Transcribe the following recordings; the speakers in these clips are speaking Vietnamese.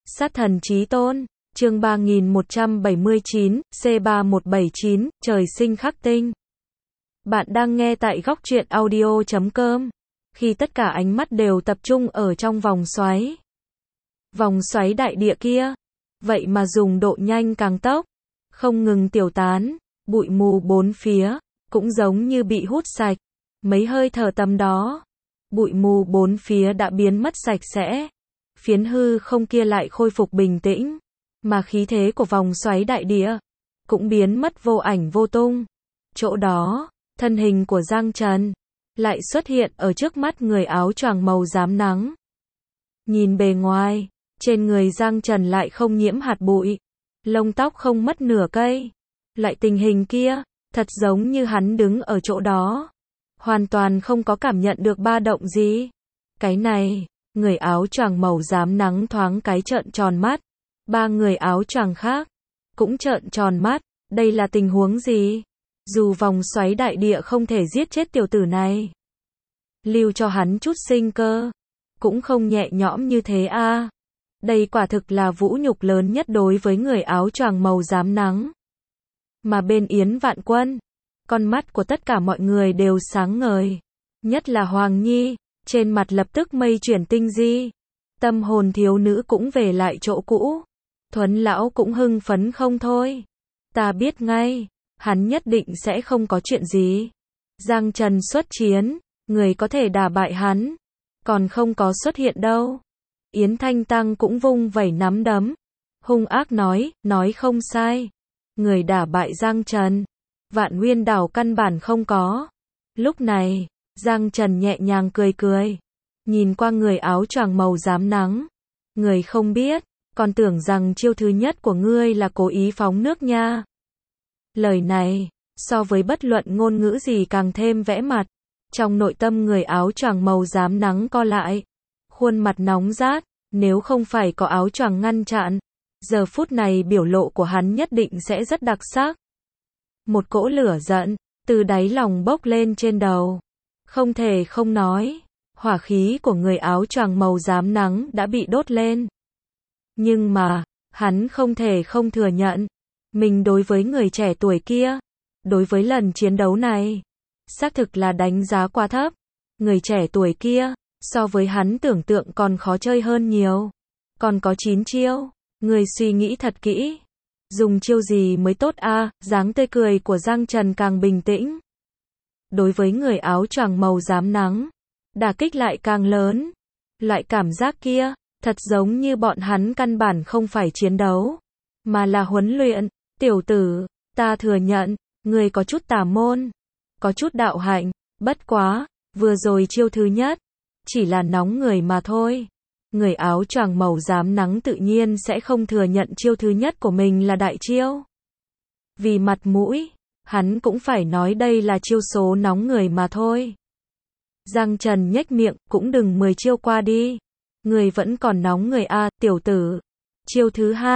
Sát thần chí tôn, chương 3179, C3179, trời sinh khắc tinh. Bạn đang nghe tại góc truyện audio.com. Khi tất cả ánh mắt đều tập trung ở trong vòng xoáy. Vòng xoáy đại địa kia. Vậy mà dùng độ nhanh càng tốc. Không ngừng tiêu tán. Bụi mù bốn phía. Cũng giống như bị hút sạch. Mấy hơi thở tầm đó. Bụi mù bốn phía đã biến mất sạch sẽ. Phiến hư không kia lại khôi phục bình tĩnh. Mà khí thế của vòng xoáy đại địa cũng biến mất vô ảnh vô tung. Chỗ đó, thân hình của Giang Trần lại xuất hiện ở trước mắt người áo choàng màu rám nắng. Nhìn bề ngoài, trên người Giang Trần lại không nhiễm hạt bụi, lông tóc không mất nửa cây. Loại tình hình kia, thật giống như hắn đứng ở chỗ đó, hoàn toàn không có cảm nhận được ba động gì. Cái này, người áo choàng màu rám nắng thoáng cái trợn tròn mắt. Ba người áo choàng khác cũng trợn tròn mắt, đây là tình huống gì? Dù vòng xoáy đại địa không thể giết chết tiểu tử này, lưu cho hắn chút sinh cơ, cũng không nhẹ nhõm như thế a. Đây quả thực là vũ nhục lớn nhất đối với người áo choàng màu rám nắng. Mà bên Yến Vạn Quân, con mắt của tất cả mọi người đều sáng ngời, nhất là Hoàng Nhi, trên mặt lập tức mây chuyển tinh di. Tâm hồn thiếu nữ cũng về lại chỗ cũ. Thuấn lão cũng hưng phấn không thôi. Ta biết ngay, hắn nhất định sẽ không có chuyện gì. Giang Trần xuất chiến, người có thể đả bại hắn, còn không có xuất hiện đâu. Yến Thanh Tăng cũng vung vẩy nắm đấm, hung ác nói không sai. Người đả bại Giang Trần, Vạn Nguyên Đảo căn bản không có. Lúc này, Giang Trần nhẹ nhàng cười, nhìn qua người áo choàng màu rám nắng. Người không biết, còn tưởng rằng chiêu thứ nhất của ngươi là cố ý phóng nước nha. Lời này, so với bất luận ngôn ngữ gì càng thêm vẽ mặt. Trong nội tâm người áo choàng màu rám nắng co lại. Khuôn mặt nóng rát, nếu không phải có áo choàng ngăn chặn, giờ phút này biểu lộ của hắn nhất định sẽ rất đặc sắc. Một cỗ lửa giận, từ đáy lòng bốc lên trên đầu. Không thể không nói, hỏa khí của người áo choàng màu rám nắng đã bị đốt lên. Nhưng mà, hắn không thể không thừa nhận, mình đối với người trẻ tuổi kia, đối với lần chiến đấu này, xác thực là đánh giá quá thấp. Người trẻ tuổi kia, so với hắn tưởng tượng còn khó chơi hơn nhiều. Còn có 9 chiêu, người suy nghĩ thật kỹ. Dùng chiêu gì mới tốt a? Dáng tươi cười của Giang Trần càng bình tĩnh. Đối với người áo choàng màu rám nắng, đả kích lại càng lớn. Loại cảm giác kia, thật giống như bọn hắn căn bản không phải chiến đấu, mà là huấn luyện. Tiểu tử, ta thừa nhận, người có chút tà môn, có chút đạo hạnh, bất quá, vừa rồi chiêu thứ nhất, chỉ là nóng người mà thôi. Người áo choàng màu rám nắng tự nhiên sẽ không thừa nhận chiêu thứ nhất của mình là đại chiêu. Vì mặt mũi, hắn cũng phải nói đây là chiêu số nóng người mà thôi. Giang Trần nhếch miệng, cũng đừng 10 chiêu qua đi. Người vẫn còn nóng người a, tiểu tử. Chiêu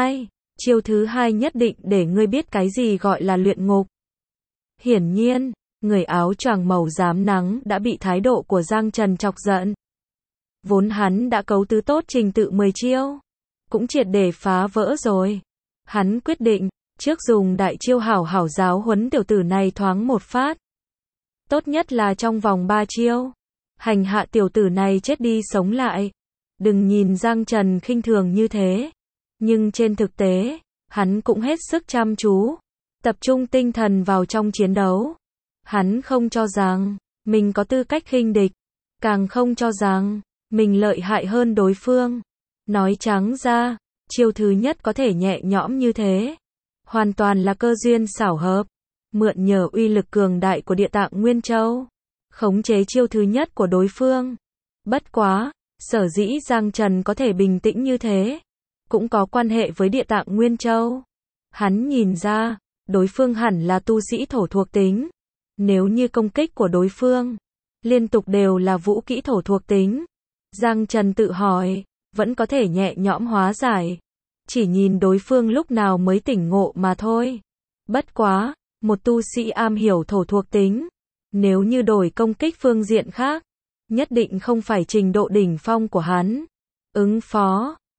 thứ hai nhất định để ngươi biết cái gì gọi là luyện ngục. Hiển nhiên, người áo choàng màu rám nắng đã bị thái độ của Giang Trần chọc giận. Vốn hắn đã cấu tứ tốt trình tự 10 chiêu, cũng triệt để phá vỡ rồi. Hắn quyết định, trước dùng đại chiêu hảo hảo giáo huấn tiểu tử này thoáng một phát. Tốt nhất là trong vòng 3 chiêu, hành hạ tiểu tử này chết đi sống lại. Đừng nhìn Giang Trần khinh thường như thế, nhưng trên thực tế, hắn cũng hết sức chăm chú, tập trung tinh thần vào trong chiến đấu. Hắn không cho rằng mình có tư cách khinh địch, càng không cho rằng mình lợi hại hơn đối phương. Nói trắng ra, chiêu thứ nhất có thể nhẹ nhõm như thế, hoàn toàn là cơ duyên xảo hợp, mượn nhờ uy lực cường đại của Địa Tạng Nguyên Châu, khống chế chiêu thứ nhất của đối phương. Bất quá, sở dĩ Giang Trần có thể bình tĩnh như thế, cũng có quan hệ với Địa Tạng Nguyên Châu. Hắn nhìn ra, đối phương hẳn là tu sĩ thổ thuộc tính. Nếu như công kích của đối phương liên tục đều là vũ kỹ thổ thuộc tính, Giang Trần tự hỏi, vẫn có thể nhẹ nhõm hóa giải. Chỉ nhìn đối phương lúc nào mới tỉnh ngộ mà thôi. Bất quá, một tu sĩ am hiểu thổ thuộc tính, nếu như đổi công kích phương diện khác, nhất định không phải trình độ đỉnh phong của hắn. Ứng phó,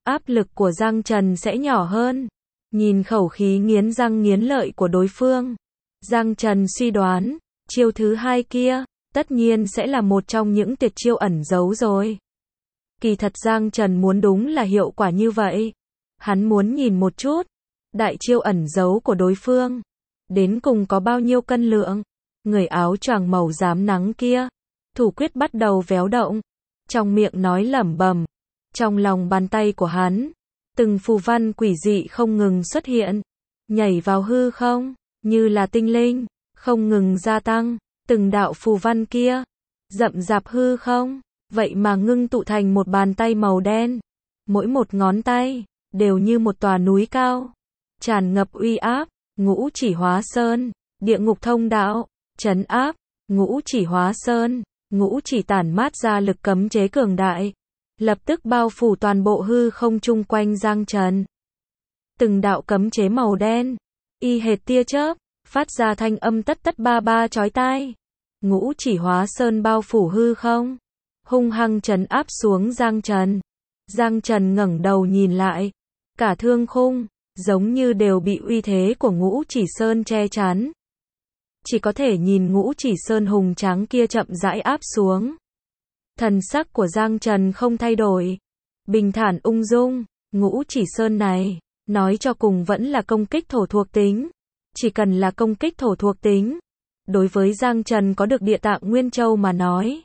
áp lực của Giang Trần sẽ nhỏ hơn. Nhìn khẩu khí nghiến răng nghiến lợi của đối phương, Giang Trần suy đoán, chiêu thứ hai kia, tất nhiên sẽ là một trong những tuyệt chiêu ẩn giấu rồi. Kỳ thật Giang Trần muốn đúng là hiệu quả như vậy. Hắn muốn nhìn một chút, đại chiêu ẩn giấu của đối phương, đến cùng có bao nhiêu cân lượng. Người áo choàng màu rám nắng kia, thủ quyết bắt đầu véo động, trong miệng nói lẩm bẩm. Trong lòng bàn tay của hắn, từng phù văn quỷ dị không ngừng xuất hiện, nhảy vào hư không, như là tinh linh, không ngừng gia tăng, từng đạo phù văn kia, rậm rạp hư không, vậy mà ngưng tụ thành một bàn tay màu đen. Mỗi một ngón tay, đều như một tòa núi cao, tràn ngập uy áp. Ngũ Chỉ Hóa Sơn, địa ngục thông đạo, trấn áp. Ngũ Chỉ Hóa Sơn, ngũ chỉ tản mát ra lực cấm chế cường đại, lập tức bao phủ toàn bộ hư không chung quanh Giang Trần. Từng đạo cấm chế màu đen, y hệt tia chớp, phát ra thanh âm tất tất ba ba chói tai. Ngũ Chỉ Hóa Sơn bao phủ hư không, hung hăng trấn áp xuống Giang Trần. Giang Trần ngẩng đầu nhìn lại, cả thương khung, giống như đều bị uy thế của Ngũ Chỉ Sơn che chắn. Chỉ có thể nhìn Ngũ Chỉ Sơn hùng tráng kia chậm rãi áp xuống. Thần sắc của Giang Trần không thay đổi, bình thản ung dung. Ngũ Chỉ Sơn này, nói cho cùng vẫn là công kích thổ thuộc tính. Chỉ cần là công kích thổ thuộc tính, đối với Giang Trần có được Địa Tạng Nguyên Châu mà nói,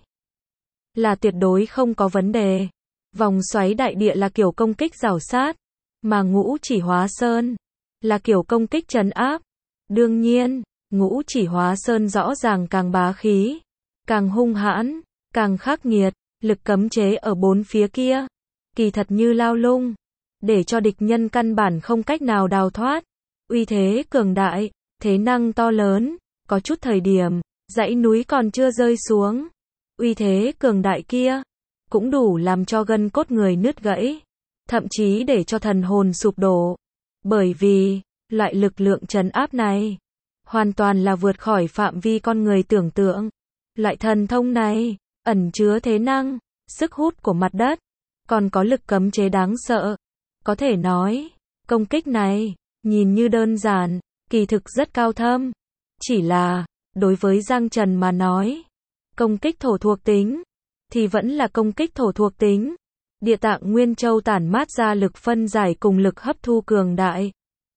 là tuyệt đối không có vấn đề. Vòng xoáy đại địa là kiểu công kích rảo sát, mà Ngũ Chỉ Hóa Sơn là kiểu công kích trấn áp. Đương nhiên, Ngũ Chỉ Hóa Sơn rõ ràng càng bá khí, càng hung hãn, càng khắc nghiệt. Lực cấm chế ở bốn phía kia, kỳ thật như lao lung, để cho địch nhân căn bản không cách nào đào thoát. Uy thế cường đại, thế năng to lớn, có chút thời điểm, dãy núi còn chưa rơi xuống. Uy thế cường đại kia, cũng đủ làm cho gân cốt người nứt gãy, thậm chí để cho thần hồn sụp đổ. Bởi vì, loại lực lượng trấn áp này, hoàn toàn là vượt khỏi phạm vi con người tưởng tượng. Loại thần thông này, ẩn chứa thế năng, sức hút của mặt đất, còn có lực cấm chế đáng sợ. Có thể nói, công kích này, nhìn như đơn giản, kỳ thực rất cao thâm. Chỉ là, đối với Giang Trần mà nói, công kích thổ thuộc tính, thì vẫn là công kích thổ thuộc tính. Địa Tạng Nguyên Châu tản mát ra lực phân giải cùng lực hấp thu cường đại,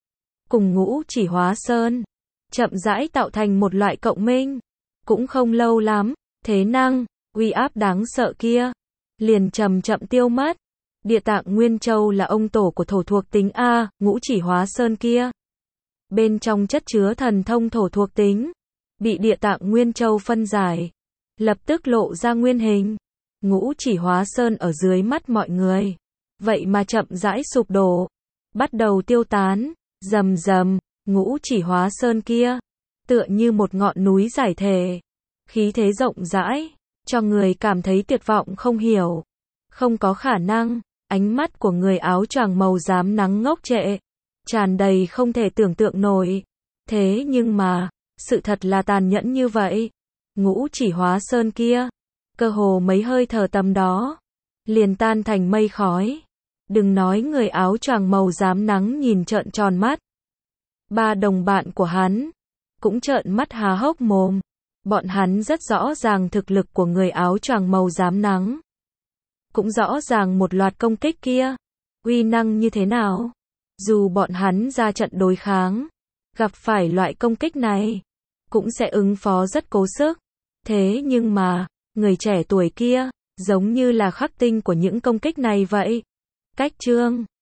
cùng Ngũ Chỉ Hóa Sơn, chậm rãi tạo thành một loại cộng minh. Cũng không lâu lắm, thế năng, uy áp đáng sợ kia, liền chậm chậm tiêu mất. Địa Tạng Nguyên Châu là ông tổ của thổ thuộc tính A, Ngũ Chỉ Hóa Sơn kia, bên trong chất chứa thần thông thổ thuộc tính, bị Địa Tạng Nguyên Châu phân giải, lập tức lộ ra nguyên hình. Ngũ Chỉ Hóa Sơn ở dưới mắt mọi người, vậy mà chậm rãi sụp đổ, bắt đầu tiêu tán. Rầm rầm, Ngũ Chỉ Hóa Sơn kia, tựa như một ngọn núi giải thể, khí thế rộng rãi, cho người cảm thấy tuyệt vọng không hiểu, không có khả năng. Ánh mắt của người áo choàng màu rám nắng ngốc trệ, tràn đầy không thể tưởng tượng nổi. Thế nhưng mà, sự thật là tàn nhẫn như vậy. Ngũ Chỉ Hóa Sơn kia, cơ hồ mấy hơi thở tầm đó, liền tan thành mây khói. Đừng nói người áo choàng màu rám nắng nhìn trợn tròn mắt. Ba đồng bạn của hắn, cũng trợn mắt há hốc mồm. Bọn hắn rất rõ ràng thực lực của người áo choàng màu rám nắng. Cũng rõ ràng một loạt công kích kia, uy năng như thế nào. Dù bọn hắn ra trận đối kháng, gặp phải loại công kích này, cũng sẽ ứng phó rất cố sức. Thế nhưng mà, người trẻ tuổi kia, giống như là khắc tinh của những công kích này vậy. Cách chương